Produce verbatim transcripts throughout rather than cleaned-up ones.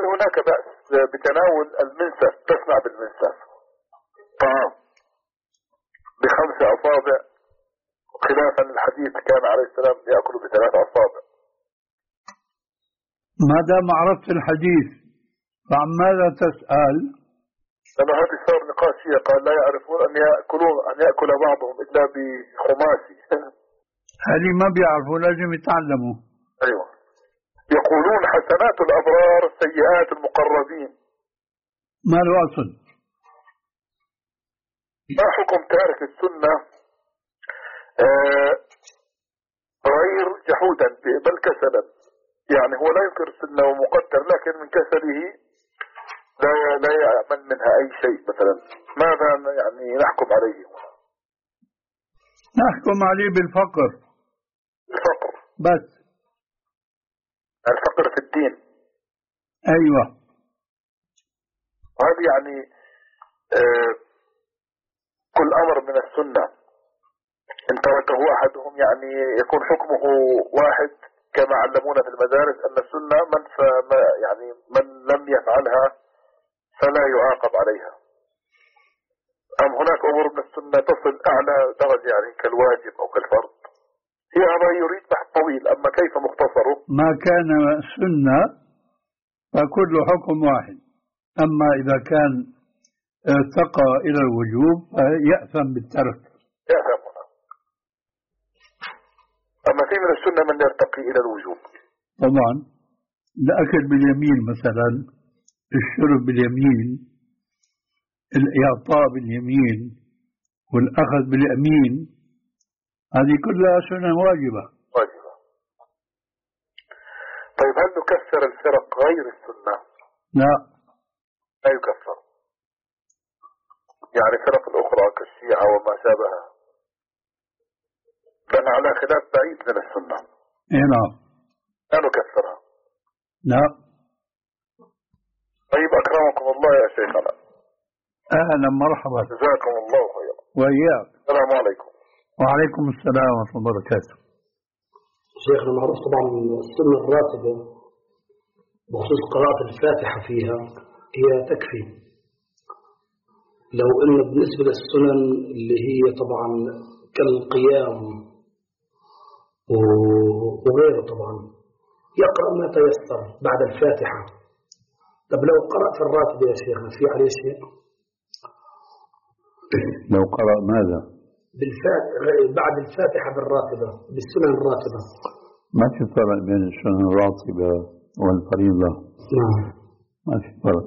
هناك بأس بتناول المنسف، تصنع بالمنسف طعام بخمس أصابع خلافا الحديث كان عليه السلام يأكل بثلاث أصابع؟ ما دام عرفت الحديث فعن ماذا تسأل؟ لما هذه صار نقاش فيها، قال لا يعرفون أن يأكلون أن يأكل بعضهم إلا بخماسي. هذه ما بيعرفوا، لازم يتعلموا. أيوة. يقولون حسنات الأبرار سيئات المقربين. ما الوصل؟ ما حكم تارك السنة آه غير جحودا بل كسلا؟ يعني هو لا ينكر السنة ومقدر، لكن من كسله لا لا يأمن منها أي شيء مثلا، ماذا يعني نحكم عليه؟ نحكم عليه بالفقر. الفقر بس. الفقر في الدين. أيوة. وهذا يعني آه كل أمر من السنة إن تركه أحدهم يعني يكون حكمه واحد، كما علمونا في المدارس أن السنة من يعني من لم يفعلها فلا يعاقب عليها. أم هناك أمور من السنة تصل أعلى درجة يعني كالواجب أو كالفرض؟ هي هذا يريد بحث طويل، أما كيف مختصره؟ ما كان سنة فكل حكم واحد، أما إذا كان ارتقى إلى الوجوب يأثم بالترك. يأثم هنا. أما في من السنة من يرتقي إلى الوجوب. طبعا الأكل باليمين مثلا، الشرب باليمين، الإعطاء باليمين والأخذ باليمين، هذه كلها سنة واجبة. واجبة. طيب هل نكفر الفرق غير السنة؟ لا. لا يكفر. يعني فرق الأخرى كالشيعة وما شابهها لأن على خلاف بعيد من السنة. إيه نعم. لا نكفرها. لا. طيب أكرمكم الله يا شيخنا. أهلا مرحبا. جزاكم الله خيرا. وإياك. السلام عليكم. وعليكم السلام ورحمة الله وبركاته. شيخنا معروف طبعا السنة الراتبة بخصوص قراءة الفاتحة فيها هي تكفي، لو إنه بالنسبة للسنن اللي هي طبعا كالقيام وغيره طبعا يقرأ ما تيسر بعد الفاتحة. طب لو قرأ في الراتبة يا شيخنا في عليه شيء؟ لو قرأ ماذا؟ بالفاتحة بعد الفاتحة بالراتبة بالسنن الراتبة. ما في فرق بين السنن الراتبة والفريضة. نعم. ما في فرق.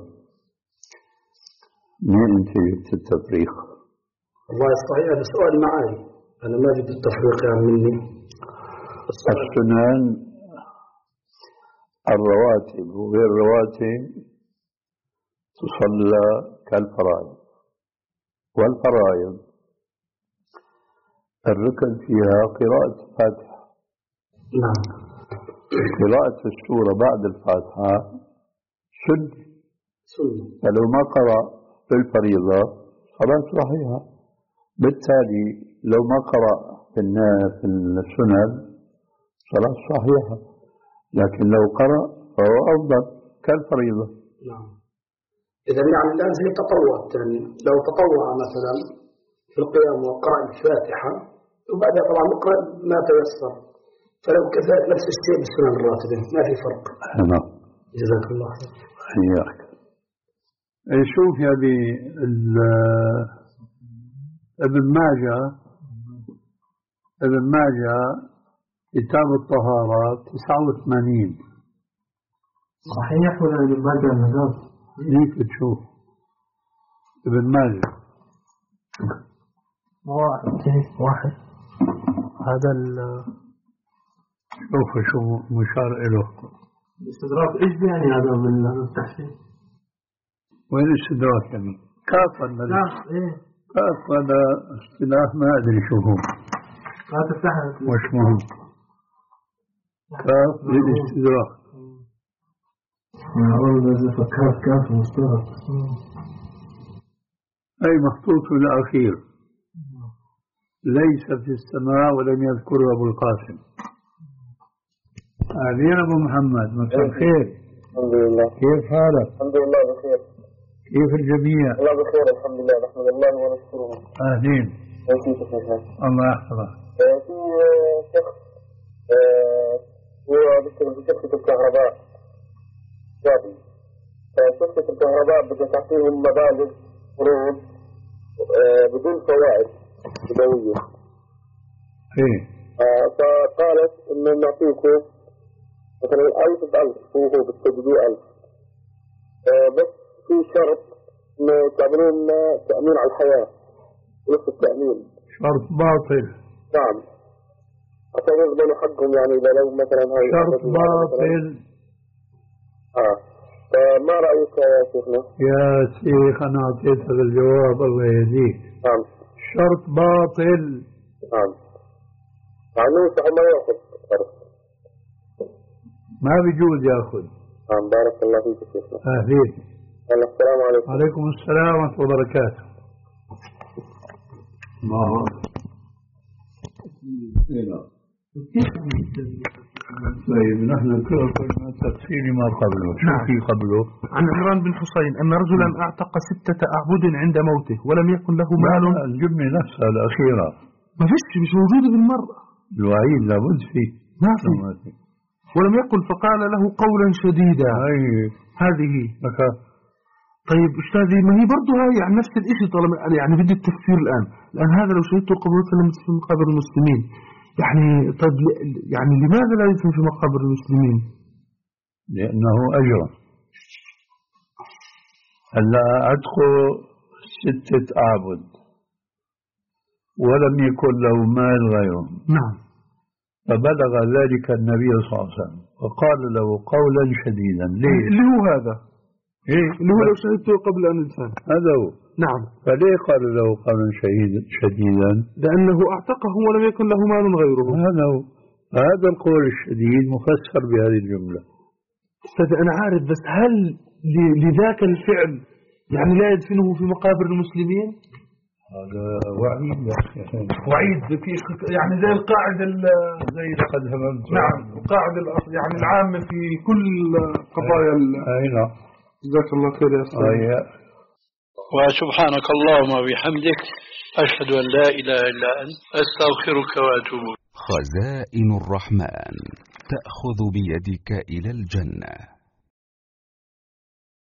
مين انت جبت التفريق؟ والله صحيح هذا سؤال معي، أنا ما جبت التفريق يعني مني. السنن الرواتب وغير الرواتب تصلى كالفرائض، والفرائض الركن فيها قراءة الفاتحة. نعم. قراءة السورة بعد الفاتحة سنة. سنة. فلو ما قرأ في الفريضة صلاة صحيحة. بالتالي لو ما قرأ في في السنن صلاة صحيحة، لكن لو قرأ فهو أفضل كالفريضة. نعم. إذا يعني الآن زي تطوع الثاني، لو تطوع مثلا في القيام وقرأ الفاتحة وبعدها طبعا نقرأ ما تيسر، فلو كذلك نفس الشيء بالسنن الراتبة ما في فرق. نعم. جزاك الله خير. حياك. شوف هذه ابن ماجه ابن ماجه كتاب الطهارة تسعة وثمانين. صحيح ولا ابن ماجه النجاة؟ ليك تشوف ابن ماجه واحد هذا ال شوف شو مشار له الاستدراك. ايش يعني هذا من التحسين؟ وين الاستدراك يعني؟ كاف ولا لا ايه كاف ولا اصطلاح ما ادري شو هو. لا تفتحها وش مهم كاف للاستدراك. أول ما فكرت كاف مصطلح أي مخطوط الأخير ليس في السماء ولم يذكره أبو القاسم. أهلين أبو محمد مساء الخير. الحمد لله. كيف حالك؟ الحمد لله بخير. كيف الجميع؟ الله بخير الحمد لله، نحمد الله ونشكره. أهلين. كيف حالك؟ الله يحفظك. في شخص هو بيشتغل في شركة الكهرباء شابي، فشركة الكهرباء بدها تعطيهم مبالغ قروض بدون فوائد سنوية. إيه. فقالت إنه نعطيكم مثلا ألف بألف، هو هو بتسددوا ألف، بس في شرط إنه تعملون تأمين على الحياة، نص التأمين. شرط باطل. نعم، عشان يضمنوا حقهم، يعني إذا لو مثلا هاي شرط باطل. آه فما رأيك يا شيخنا؟ يا شيخ أنا أعطيتك الجواب، الله يهديك. نعم. شرط باطل. نعم. معناه صح ما يأخذ شرط. ما بيجوز يأخذ. نعم، بارك الله فيك شيخنا. أهلين. السلام عليكم. وعليكم السلام ورحمة الله وبركاته. الله طيب نحن كنا تفسير ما قبله. شو في قبله؟ عن عمران بن حسين أن رجلا أعتق ستة أعبد عند موته ولم يكن له مال. الجملة نفسها الأخيرة ما فيش، مش موجودة بالمرة. الوعيد لابد فيه. ما في. ولم يقل فقال له قولا شديدا. أي هذه بكا. طيب أستاذي، ما هي برضه هاي يعني نفس الإشي، طالما يعني بدي التفسير الآن الآن هذا لو شهدته قبر في مقابر المسلمين، يعني طيب يعني لماذا لا يدفن في مقابر المسلمين؟ لأنه أجر. هلا أدخل ستة أعبد ولم يكن له مال غيرهم. نعم. فبلغ ذلك النبي صلى الله عليه وسلم وقال له قولا شديدا. ليه؟ اللي هو هذا إيه؟ اللي هو لو شهدته قبل أن يدفن. هذا هو. نعم. فليه قال له قولا شديدا؟ لأنه أعتقه ولم يكن له مال غيره. هذا هو. هذا القول الشديد مفسر بهذه الجملة. أستاذ أنا عارف، بس هل لذاك الفعل يعني لا يدفنه في مقابر المسلمين؟ هذا وعيد يا أخي. وعيد في يعني زي القاعدة زي لقد هممت. نعم، القاعدة يعني العامة في كل قضايا. أي نعم. جزاك الله خير يا أستاذ. وسبحانك اللهم وبحمدك أشهد أن لا إله إلا أنت أستغفرك وأتوب إليك. خزائن الرحمن تأخذ بيدك إلى الجنة.